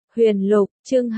Huyền Lục, chương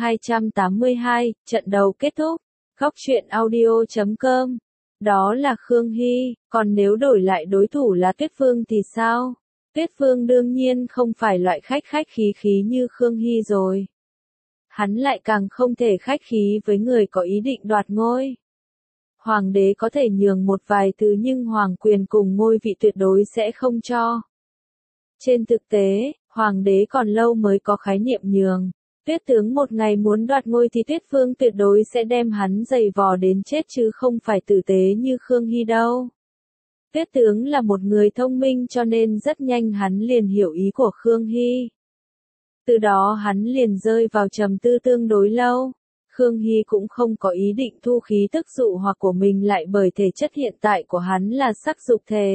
282, trận đầu kết thúc. Góc truyện audio.com. Đó là Khương Hy, còn nếu đổi lại đối thủ là Tuyết Phương thì sao? Tuyết Phương đương nhiên không phải loại khách khí như Khương Hy rồi. Hắn lại càng không thể khách khí với người có ý định đoạt ngôi. Hoàng đế có thể nhường một vài thứ nhưng hoàng quyền cùng ngôi vị tuyệt đối sẽ không cho. Trên thực tế, hoàng đế còn lâu mới có khái niệm nhường. Tuyết tướng một ngày muốn đoạt ngôi thì Tuyết Phương tuyệt đối sẽ đem hắn giày vò đến chết chứ không phải tử tế như Khương Hy đâu. Tuyết tướng là một người thông minh cho nên rất nhanh hắn liền hiểu ý của Khương Hy. Từ đó hắn liền rơi vào trầm tư tương đối lâu. Khương Hy cũng không có ý định thu khí tức dụ hoặc của mình lại bởi thể chất hiện tại của hắn là sắc dục thể.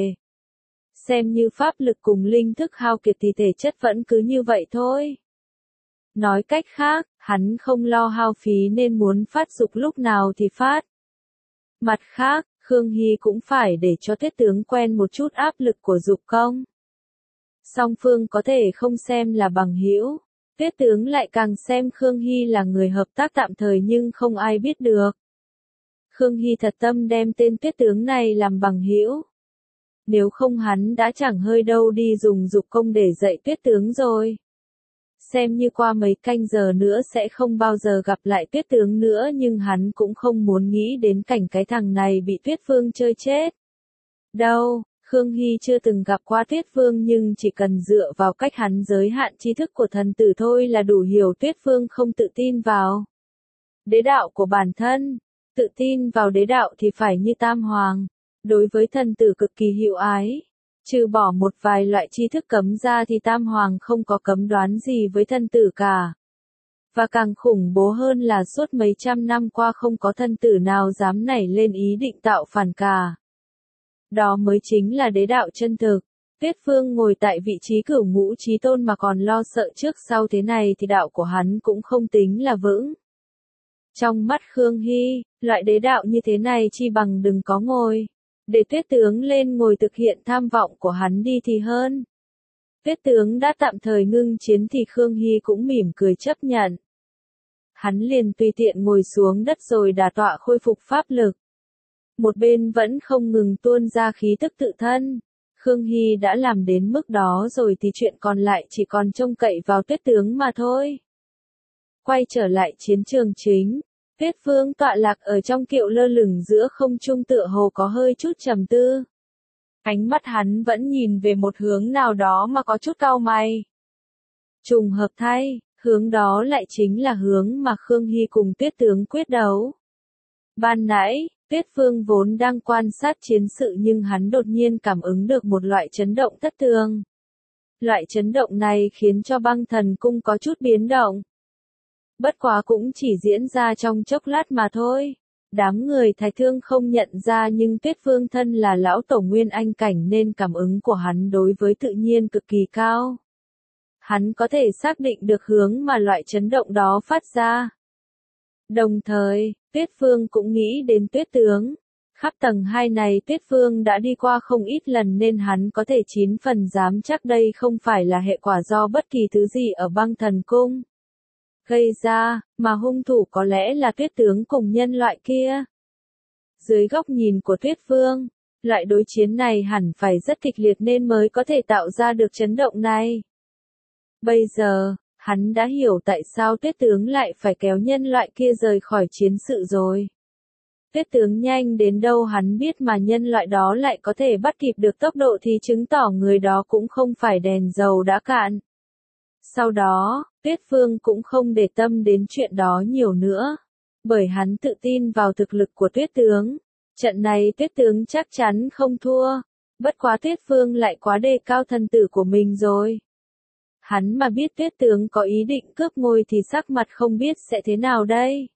Xem như pháp lực cùng linh thức hao kiệt thì thể chất vẫn cứ như vậy thôi. Nói cách khác, hắn không lo hao phí nên muốn phát dục lúc nào thì phát. Mặt khác, Khương Hy cũng phải để cho Tuyết tướng quen một chút áp lực của dục công. Song phương có thể không xem là bằng hữu, Tuyết tướng lại càng xem Khương Hy là người hợp tác tạm thời nhưng không ai biết được. Khương Hy thật tâm đem tên Tuyết tướng này làm bằng hữu. Nếu không hắn đã chẳng hơi đâu đi dùng dục công để dạy Tuyết tướng rồi. Xem như qua mấy canh giờ nữa sẽ không bao giờ gặp lại Tuyết tướng nữa nhưng hắn cũng không muốn nghĩ đến cảnh cái thằng này bị Tuyết Phương chơi chết. Đâu, Khương Hy chưa từng gặp qua Tuyết Phương nhưng chỉ cần dựa vào cách hắn giới hạn tri thức của thần tử thôi là đủ hiểu Tuyết Phương không tự tin vào đế đạo của bản thân. Tự tin vào đế đạo thì phải như Tam Hoàng, đối với thần tử cực kỳ hữu ái. Trừ bỏ một vài loại tri thức cấm ra thì Tam Hoàng không có cấm đoán gì với thân tử cả. Và càng khủng bố hơn là suốt mấy trăm năm qua không có thân tử nào dám nảy lên ý định tạo phản cả. Đó mới chính là đế đạo chân thực. Tuyết Phương ngồi tại vị trí cửu ngũ chí tôn mà còn lo sợ trước sau thế này thì đạo của hắn cũng không tính là vững. Trong mắt Khương Hy, loại đế đạo như thế này chi bằng đừng có ngồi. Để Tuyết tướng lên ngồi thực hiện tham vọng của hắn đi thì hơn. Tuyết tướng đã tạm thời ngưng chiến thì Khương Hy cũng mỉm cười chấp nhận. Hắn liền tùy tiện ngồi xuống đất rồi đả tọa khôi phục pháp lực. Một bên vẫn không ngừng tuôn ra khí tức tự thân. Khương Hy đã làm đến mức đó rồi thì chuyện còn lại chỉ còn trông cậy vào Tuyết tướng mà thôi. Quay trở lại chiến trường chính. Tuyết Phương tọa lạc ở trong kiệu lơ lửng giữa không trung tựa hồ có hơi chút trầm tư. Ánh mắt hắn vẫn nhìn về một hướng nào đó mà có chút cau mày. Trùng hợp thay, hướng đó lại chính là hướng mà Khương Hy cùng Tuyết tướng quyết đấu. Ban nãy, Tuyết Phương vốn đang quan sát chiến sự nhưng hắn đột nhiên cảm ứng được một loại chấn động thất thường. Loại chấn động này khiến cho Băng Thần Cung có chút biến động. Bất quá cũng chỉ diễn ra trong chốc lát mà thôi. Đám người Thái Thương không nhận ra nhưng Tuyết Phương thân là lão tổ nguyên anh cảnh nên cảm ứng của hắn đối với tự nhiên cực kỳ cao. Hắn có thể xác định được hướng mà loại chấn động đó phát ra. Đồng thời, Tuyết Phương cũng nghĩ đến Tuyết tướng. Khắp tầng 2 này Tuyết Phương đã đi qua không ít lần nên hắn có thể 9 phần dám chắc đây không phải là hệ quả do bất kỳ thứ gì ở Băng Thần Cung gây ra, mà hung thủ có lẽ là Tuyết tướng cùng nhân loại kia. Dưới góc nhìn của Tuyết Phương, loại đối chiến này hẳn phải rất kịch liệt nên mới có thể tạo ra được chấn động này. Bây giờ, hắn đã hiểu tại sao Tuyết tướng lại phải kéo nhân loại kia rời khỏi chiến sự rồi. Tuyết tướng nhanh đến đâu hắn biết mà nhân loại đó lại có thể bắt kịp được tốc độ thì chứng tỏ người đó cũng không phải đèn dầu đã cạn. Sau đó, Tuyết Phương cũng không để tâm đến chuyện đó nhiều nữa. Bởi hắn tự tin vào thực lực của Tuyết tướng. Trận này Tuyết tướng chắc chắn không thua. Bất quá Tuyết Phương lại quá đề cao thần tử của mình rồi. Hắn mà biết Tuyết tướng có ý định cướp ngôi thì sắc mặt không biết sẽ thế nào đây.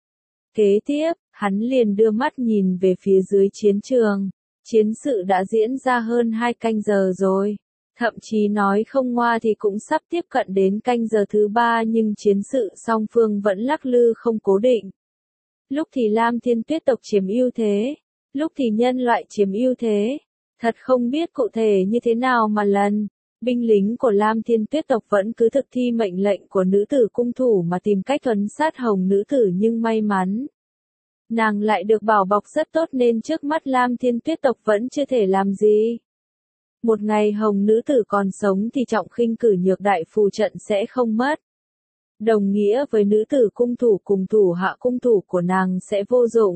Kế tiếp, hắn liền đưa mắt nhìn về phía dưới chiến trường. Chiến sự đã diễn ra hơn 2 canh giờ rồi. Thậm chí nói không ngoa thì cũng sắp tiếp cận đến canh giờ thứ 3 nhưng chiến sự song phương vẫn lắc lư không cố định. Lúc thì Lam Thiên Tuyết tộc chiếm ưu thế, lúc thì nhân loại chiếm ưu thế. Thật không biết cụ thể như thế nào mà lần Binh lính của Lam Thiên Tuyết tộc vẫn cứ thực thi mệnh lệnh của nữ tử cung thủ mà tìm cách thuấn sát Hồng nữ tử, nhưng may mắn nàng lại được bảo bọc rất tốt nên trước mắt Lam Thiên Tuyết tộc vẫn chưa thể làm gì. Một ngày Hồng nữ tử còn sống thì trọng khinh cử nhược đại phù trận sẽ không mất. Đồng nghĩa với nữ tử cung thủ cùng thủ hạ cung thủ của nàng sẽ vô dụng.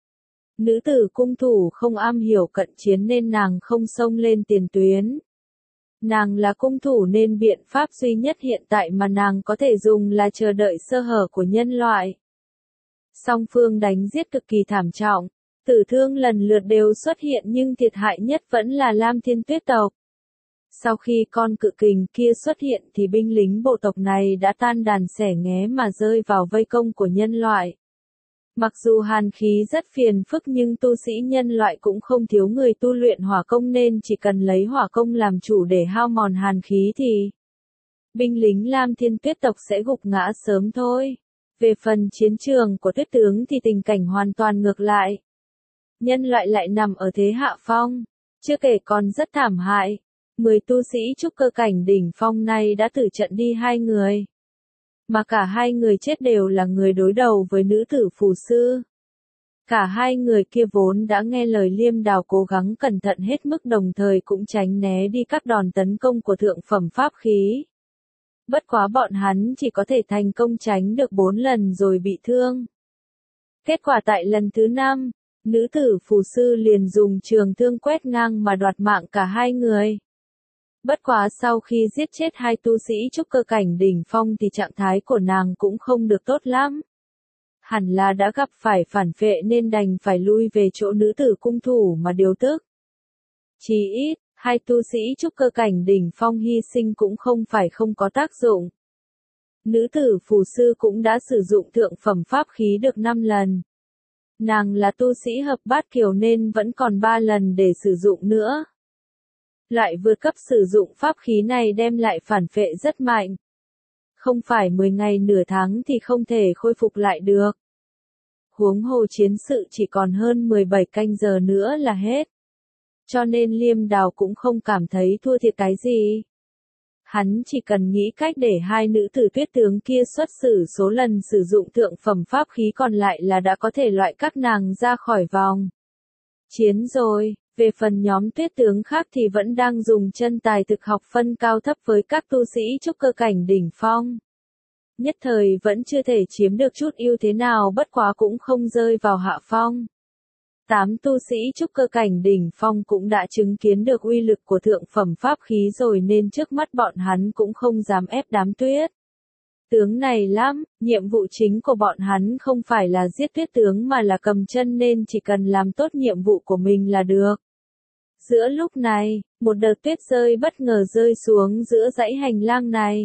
Nữ tử cung thủ không am hiểu cận chiến nên nàng không xông lên tiền tuyến. Nàng là cung thủ nên biện pháp duy nhất hiện tại mà nàng có thể dùng là chờ đợi sơ hở của nhân loại. Song phương đánh giết cực kỳ thảm trọng, tử thương lần lượt đều xuất hiện nhưng thiệt hại nhất vẫn là Lam Thiên Tuyết tộc. Sau khi con cự kình kia xuất hiện thì binh lính bộ tộc này đã tan đàn xẻ nghé mà rơi vào vây công của nhân loại. Mặc dù hàn khí rất phiền phức nhưng tu sĩ nhân loại cũng không thiếu người tu luyện hỏa công nên chỉ cần lấy hỏa công làm chủ để hao mòn hàn khí thì binh lính Lam Thiên Tuyết tộc sẽ gục ngã sớm thôi. Về phần chiến trường của Tuyết tướng thì tình cảnh hoàn toàn ngược lại. Nhân loại lại nằm ở thế hạ phong, chưa kể còn rất thảm hại. 10 tu sĩ trúc cơ cảnh đỉnh phong này đã tử trận đi 2 người. Mà cả 2 người chết đều là người đối đầu với nữ tử phù sư. Cả 2 người kia vốn đã nghe lời Liêm Đào cố gắng cẩn thận hết mức, đồng thời cũng tránh né đi các đòn tấn công của thượng phẩm pháp khí. Bất quá bọn hắn chỉ có thể thành công tránh được 4 lần rồi bị thương. Kết quả tại lần thứ 5, nữ tử phù sư liền dùng trường thương quét ngang mà đoạt mạng cả 2 người. Bất quá sau khi giết chết 2 tu sĩ trúc cơ cảnh đỉnh phong thì trạng thái của nàng cũng không được tốt lắm. Hẳn là đã gặp phải phản phệ nên đành phải lui về chỗ nữ tử cung thủ mà điều tức. Chỉ ít, 2 tu sĩ trúc cơ cảnh đỉnh phong hy sinh cũng không phải không có tác dụng. Nữ tử phù sư cũng đã sử dụng thượng phẩm pháp khí được 5 lần. Nàng là tu sĩ hợp bát kiều nên vẫn còn 3 lần để sử dụng nữa. Loại vượt cấp sử dụng pháp khí này đem lại phản phệ rất mạnh. Không phải 10 ngày nửa tháng thì không thể khôi phục lại được. Huống hồ chiến sự chỉ còn hơn 17 canh giờ nữa là hết. Cho nên Liêm Đào cũng không cảm thấy thua thiệt cái gì. Hắn chỉ cần nghĩ cách để 2 nữ tử Tuyết tướng kia xuất xử số lần sử dụng thượng phẩm pháp khí còn lại là đã có thể loại các nàng ra khỏi vòng chiến rồi. Về phần nhóm Tuyết tướng khác thì vẫn đang dùng chân tài thực học phân cao thấp với các tu sĩ trúc cơ cảnh đỉnh phong. Nhất thời vẫn chưa thể chiếm được chút ưu thế nào, bất quá cũng không rơi vào hạ phong. 8 tu sĩ trúc cơ cảnh đỉnh phong cũng đã chứng kiến được uy lực của thượng phẩm pháp khí rồi nên trước mắt bọn hắn cũng không dám ép đám Tuyết tướng này lắm. Nhiệm vụ chính của bọn hắn không phải là giết Tuyết tướng mà là cầm chân nên chỉ cần làm tốt nhiệm vụ của mình là được. Giữa lúc này, một đợt tuyết rơi bất ngờ rơi xuống giữa dãy hành lang này.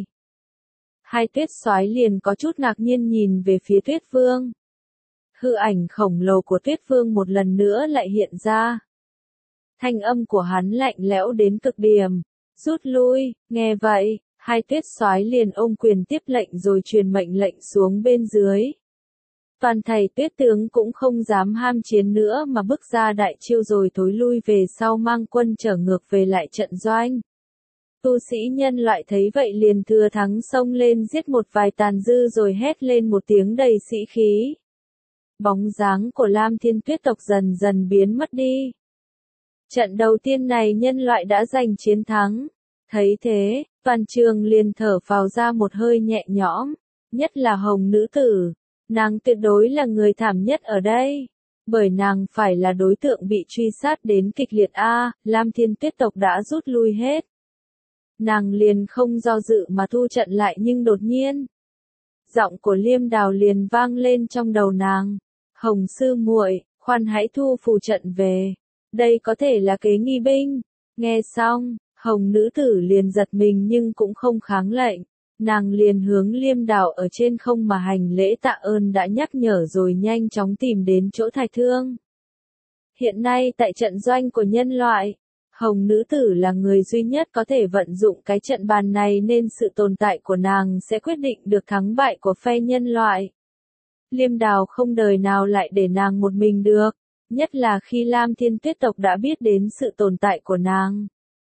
2 tuyết soái liền có chút ngạc nhiên nhìn về phía Tuyết Vương. Hư ảnh khổng lồ của Tuyết Vương một lần nữa lại hiện ra. Thanh âm của hắn lạnh lẽo đến cực điểm. Rút lui. Nghe vậy, 2 tuyết soái liền ôm quyền tiếp lệnh rồi truyền mệnh lệnh xuống bên dưới. Toàn thầy Tuyết tướng cũng không dám ham chiến nữa mà bước ra đại chiêu rồi thối lui về sau mang quân trở ngược về lại trận doanh. Tu sĩ nhân loại thấy vậy liền thừa thắng xông lên giết một vài tàn dư rồi hét lên một tiếng đầy sĩ khí. Bóng dáng của Lam Thiên Tuyết tộc dần dần biến mất đi. Trận đầu tiên này nhân loại đã giành chiến thắng. Thấy thế, toàn trường liền thở phào ra một hơi nhẹ nhõm, nhất là Hồng nữ tử. Nàng tuyệt đối là người thảm nhất ở đây, bởi nàng phải là đối tượng bị truy sát đến kịch liệt Lam Thiên Tuyết tộc đã rút lui hết. Nàng liền không do dự mà thu trận lại nhưng đột nhiên, giọng của Liêm Đào liền vang lên trong đầu nàng. Hồng sư muội, khoan hãy thu phù trận về. Đây có thể là kế nghi binh. Nghe xong, Hồng nữ tử liền giật mình nhưng cũng không kháng lệnh. Nàng liền hướng Liêm Đào ở trên không mà hành lễ tạ ơn đã nhắc nhở rồi nhanh chóng tìm đến chỗ Thạch Thương. Hiện nay tại trận doanh của nhân loại, Hồng nữ tử là người duy nhất có thể vận dụng cái trận bàn này nên sự tồn tại của nàng sẽ quyết định được thắng bại của phe nhân loại. Liêm Đào không đời nào lại để nàng một mình được, nhất là khi Lam Thiên Tuyết tộc đã biết đến sự tồn tại của nàng.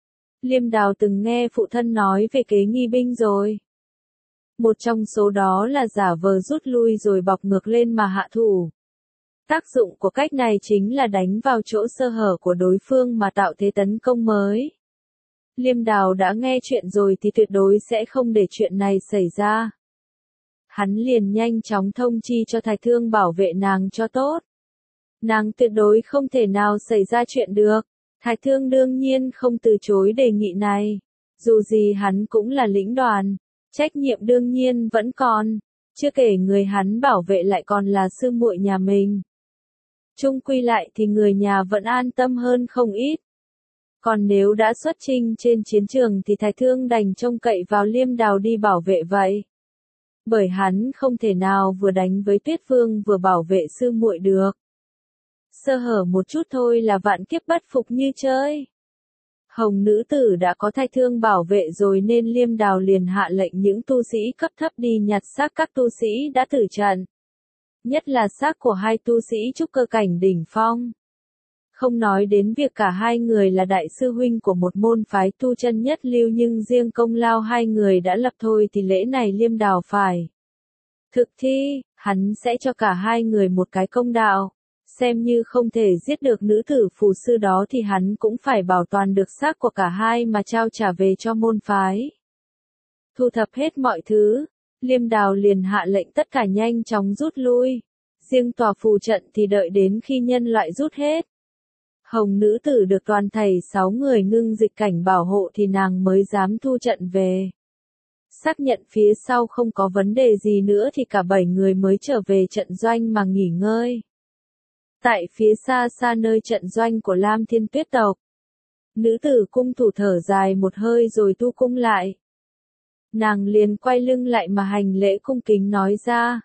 Liêm Đào từng nghe phụ thân nói về kế nghi binh rồi. Một trong số đó là giả vờ rút lui rồi bọc ngược lên mà hạ thủ. Tác dụng của cách này chính là đánh vào chỗ sơ hở của đối phương mà tạo thế tấn công mới. Liêm Đào đã nghe chuyện rồi thì tuyệt đối sẽ không để chuyện này xảy ra. Hắn liền nhanh chóng thông chi cho Thái Thương bảo vệ nàng cho tốt. Nàng tuyệt đối không thể nào xảy ra chuyện được. Thái Thương đương nhiên không từ chối đề nghị này. Dù gì hắn cũng là lĩnh đoàn, trách nhiệm đương nhiên vẫn còn, chưa kể người hắn bảo vệ lại còn là sư muội nhà mình. Chung quy lại thì người nhà vẫn an tâm hơn không ít. Còn nếu đã xuất chinh trên chiến trường thì Thái Thương đành trông cậy vào Liêm Đào đi bảo vệ vậy. Bởi hắn không thể nào vừa đánh với Tuyết Vương vừa bảo vệ sư muội được. Sơ hở một chút thôi là vạn kiếp bất phục như chơi. Hồng nữ tử đã có Thái Thương bảo vệ rồi nên Liêm Đào liền hạ lệnh những tu sĩ cấp thấp đi nhặt xác các tu sĩ đã tử trận. Nhất là xác của hai tu sĩ trúc cơ cảnh đỉnh phong. Không nói đến việc cả hai người là đại sư huynh của một môn phái tu chân nhất lưu nhưng riêng công lao hai người đã lập thôi thì lễ này Liêm Đào phải thực thi, hắn sẽ cho cả hai người một cái công đạo. Xem như không thể giết được nữ tử phù sư đó thì hắn cũng phải bảo toàn được xác của cả hai mà trao trả về cho môn phái. Thu thập hết mọi thứ, Liêm Đào liền hạ lệnh tất cả nhanh chóng rút lui. Riêng tòa phù trận thì đợi đến khi nhân loại rút hết. Hồng nữ tử được toàn thầy 6 người ngưng dịch cảnh bảo hộ thì nàng mới dám thu trận về. Xác nhận phía sau không có vấn đề gì nữa thì cả 7 người mới trở về trận doanh mà nghỉ ngơi. Tại phía xa xa nơi trận doanh của Lam Thiên Tuyết tộc, nữ tử cung thủ thở dài một hơi rồi tu cung lại. Nàng liền quay lưng lại mà hành lễ cung kính nói ra.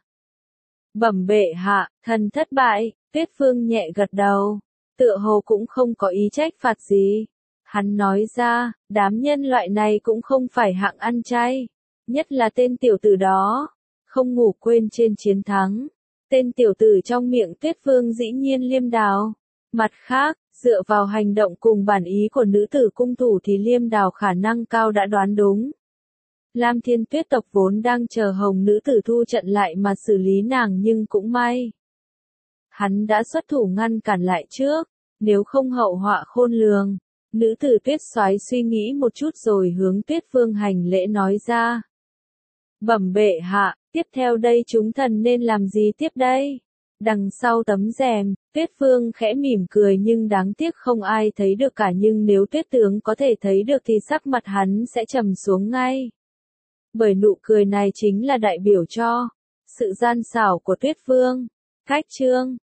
Bẩm bệ hạ, thần thất bại. Tuyết Vương nhẹ gật đầu, tựa hồ cũng không có ý trách phạt gì. Hắn nói ra, đám nhân loại này cũng không phải hạng ăn chay, nhất là tên tiểu tử đó, không ngủ quên trên chiến thắng. Tên tiểu tử trong miệng Tuyết Vương dĩ nhiên Liêm Đào. Mặt khác, dựa vào hành động cùng bản ý của nữ tử cung thủ thì Liêm Đào khả năng cao đã đoán đúng. Lam Thiên Tuyết tộc vốn đang chờ Hồng nữ tử thu trận lại mà xử lý nàng nhưng cũng may. Hắn đã xuất thủ ngăn cản lại trước, nếu không hậu họa khôn lường. Nữ tử Tuyết Soái suy nghĩ một chút rồi hướng Tuyết Vương hành lễ nói ra. Bẩm bệ hạ, tiếp theo đây chúng thần nên làm gì tiếp đây? Đằng sau tấm rèm, Tuyết Vương khẽ mỉm cười nhưng đáng tiếc không ai thấy được cả nhưng nếu Tuyết Tướng có thể thấy được thì sắc mặt hắn sẽ trầm xuống ngay. Bởi nụ cười này chính là đại biểu cho sự gian xảo của Tuyết Vương. Cách chương